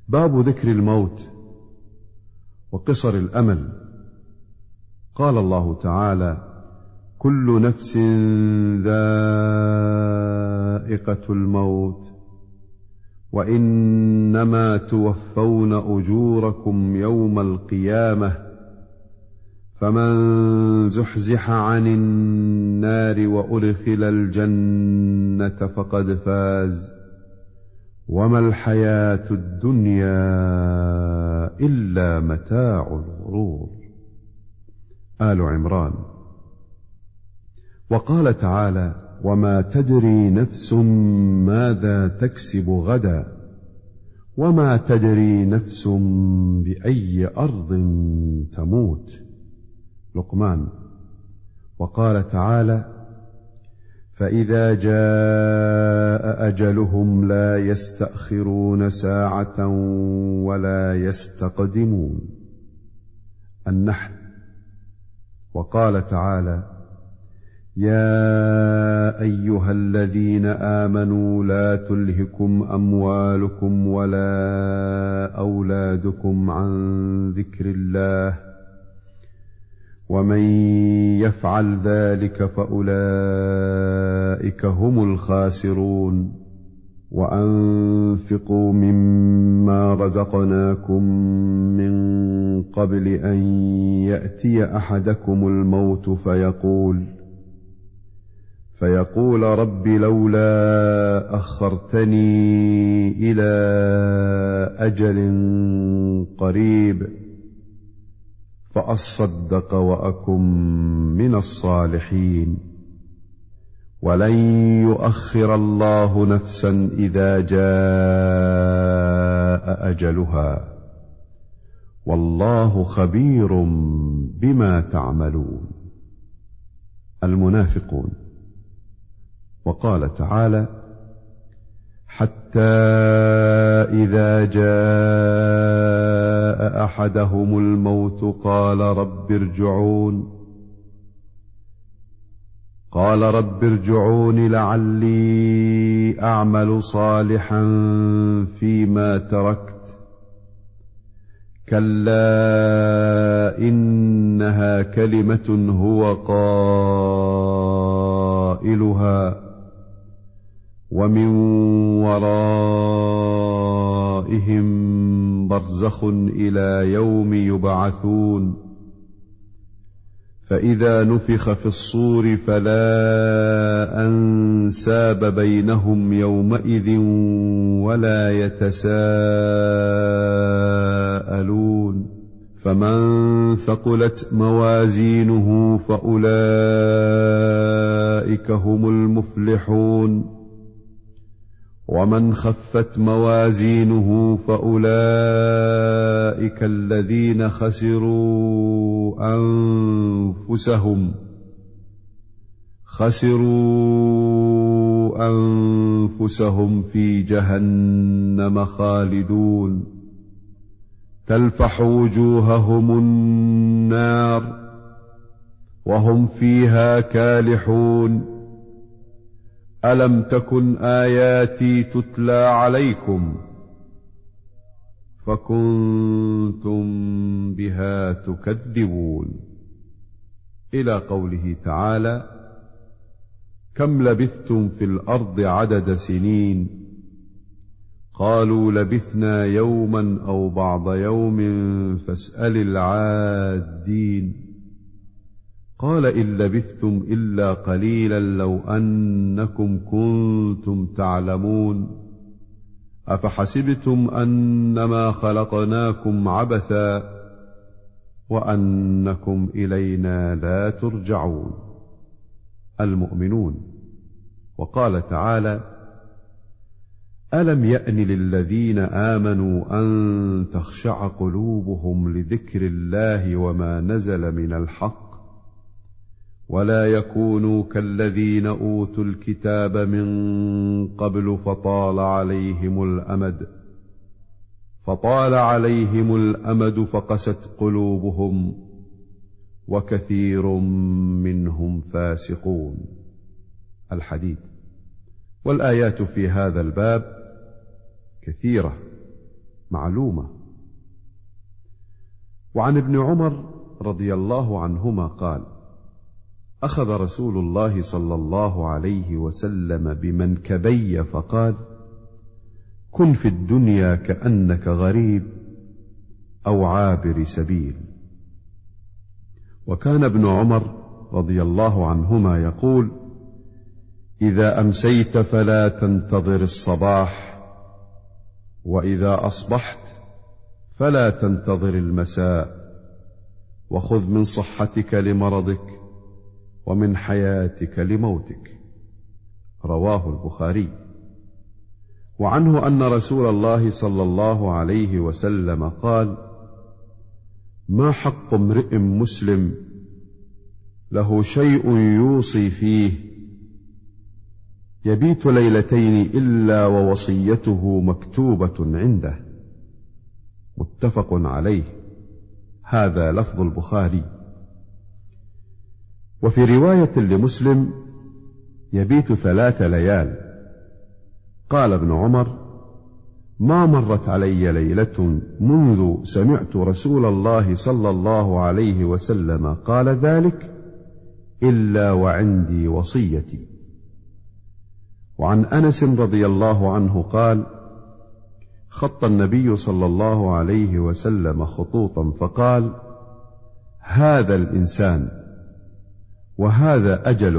باب ذكر الموت وقصر الأمل. قال الله تعالى: كل نفس ذائقة الموت وإنما توفون أجوركم يوم القيامة فمن زحزح عن النار وأدخل الجنة فقد فاز وما الحياة الدنيا إلا متاع الغرور. آل عمران. وقال تعالى: وما تدري نفس ماذا تكسب غدا وما تدري نفس بأي أرض تموت. لقمان. وقال تعالى: فإذا جاء أجلهم لا يستأخرون ساعة ولا يستقدمون. النحل. وقال تعالى: يا أيها الذين آمنوا لا تلهكم أموالكم ولا أولادكم عن ذكر الله ومن يفعل ذلك فأولئك هم الخاسرون. وأنفقوا مما رزقناكم من قبل أن يأتي أحدكم الموت فيقول رب لولا أخرتني إلى أجل قريب فأصدق وأكن من الصالحين ولن يؤخر الله نفسا إذا جاء أجلها والله خبير بما تعملون. المنافقون. وقال تعالى: حتى إذا جاء أحدهم الموت قال رب ارجعون لعلي أعمل صالحا فيما تركت كلا إنها كلمة هو قائلها ومن ورائهم برزخ إلى يوم يبعثون فإذا نفخ في الصور فلا أنساب بينهم يومئذ ولا يتساءلون فمن ثقلت موازينه فأولئك هم المفلحون ومن خفت موازينه فأولئك الذين خسروا أنفسهم في جهنم خالدون تلفح وجوههم النار وهم فيها كالحون ألم تكن آياتي تتلى عليكم فكنتم بها تكذبون. إلى قوله تعالى: كم لبثتم في الأرض عدد سنين قالوا لبثنا يوما أو بعض يوم فاسأل العادين قال إن لبثتم إلا قليلا لو أنكم كنتم تعلمون أفحسبتم أنما خلقناكم عبثا وأنكم إلينا لا ترجعون. المؤمنون. وقال تعالى: ألم يأن للذين آمنوا أن تخشع قلوبهم لذكر الله وما نزل من الحق ولا يكونوا كالذين أوتوا الكتاب من قبل فطال عليهم الأمد فقست قلوبهم وكثير منهم فاسقون. الحديد. والآيات في هذا الباب كثيرة معلومة. وعن ابن عمر رضي الله عنهما قال: أخذ رسول الله صلى الله عليه وسلم بمنكبي فقال: كن في الدنيا كأنك غريب أو عابر سبيل. وكان ابن عمر رضي الله عنهما يقول: إذا أمسيت فلا تنتظر الصباح، وإذا أصبحت فلا تنتظر المساء، وخذ من صحتك لمرضك ومن حياتك لموتك. رواه البخاري. وعنه أن رسول الله صلى الله عليه وسلم قال: ما حق امرئ مسلم له شيء يوصي فيه يبيت ليلتين إلا ووصيته مكتوبة عنده. متفق عليه. هذا لفظ البخاري. وفي رواية لمسلم: يبيت 3 ليال. قال ابن عمر: ما مرت علي ليلة منذ سمعت رسول الله صلى الله عليه وسلم قال ذلك إلا وعندي وصيتي. وعن أنس رضي الله عنه قال: خط النبي صلى الله عليه وسلم خطوطا فقال: هذا الإنسان وهذا أجله.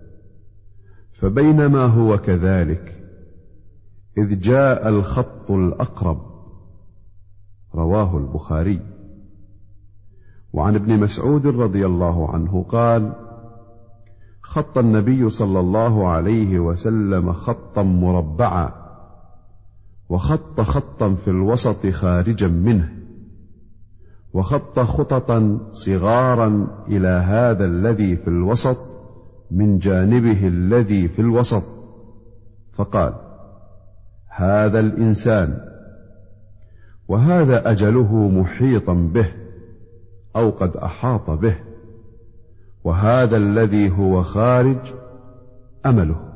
فبينما هو كذلك إذ جاء الخط الأقرب. رواه البخاري. وعن ابن مسعود رضي الله عنه قال: خط النبي صلى الله عليه وسلم خطا مربعا، وخط خطا في الوسط خارجا منه، وخط خططا صغارا إلى هذا الذي في الوسط من جانبه الذي في الوسط، فقال: هذا الإنسان وهذا أجله محيطا به أو قد أحاط به، وهذا الذي هو خارج أمله.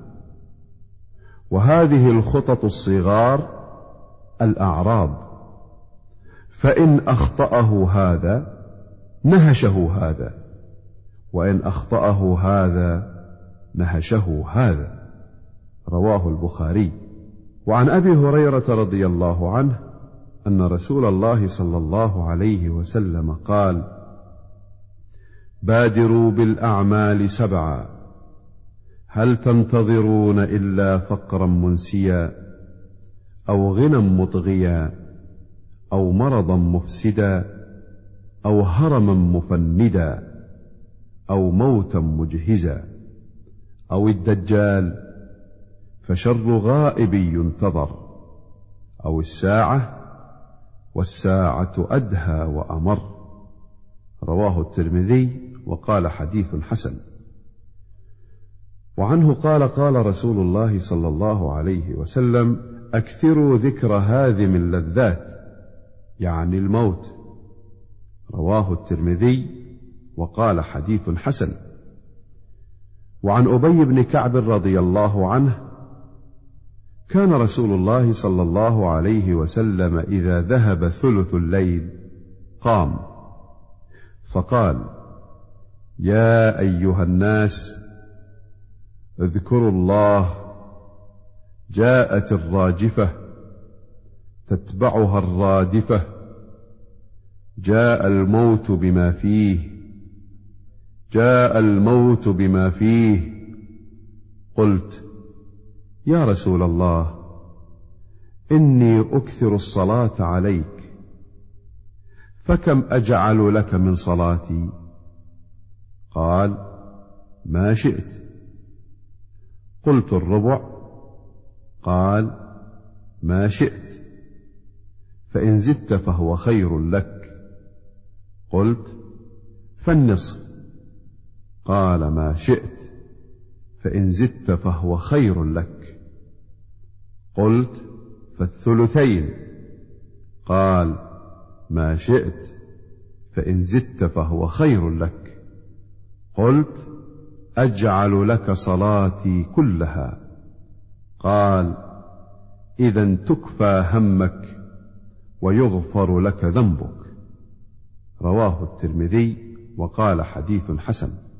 وهذه الخطط الصغار الأعراض، فإن أخطأه هذا نهشه هذا، وإن أخطأه هذا نهشه هذا. رواه البخاري. وعن أبي هريرة رضي الله عنه أن رسول الله صلى الله عليه وسلم قال: بادروا بالأعمال 7، هل تنتظرون إلا فقرا منسيا أو غنى مطغيا أو مرضا مفسدا أو هرما مفندا أو موتا مجهزا أو الدجال فشر غائب ينتظر أو الساعة والساعة أدهى وأمر. رواه الترمذي وقال حديث حسن. وعنه قال: قال رسول الله صلى الله عليه وسلم: أكثروا ذكر هاذم اللذات، يعني الموت. رواه الترمذي وقال حديث حسن. وعن أبي بن كعب رضي الله عنه: كان رسول الله صلى الله عليه وسلم إذا ذهب ثلث الليل قام فقال: يا أيها الناس اذكروا الله، جاءت الراجفة تتبعها الرادفة، جاء الموت بما فيه، جاء الموت بما فيه. قلت: يا رسول الله، إني أكثر الصلاة عليك، فكم أجعل لك من صلاتي؟ قال: ما شئت. قلت: الربع؟ قال: ما شئت، فإن زدت فهو خير لك. قلت: فالنصف؟ قال: ما شئت، فإن زدت فهو خير لك. قلت: فالثلثين؟ قال: ما شئت، فإن زدت فهو خير لك. قلت: أجعل لك صلاتي كلها. قال: إذا تكفى همك ويغفر لك ذنبك. رواه الترمذي وقال حديث حسن.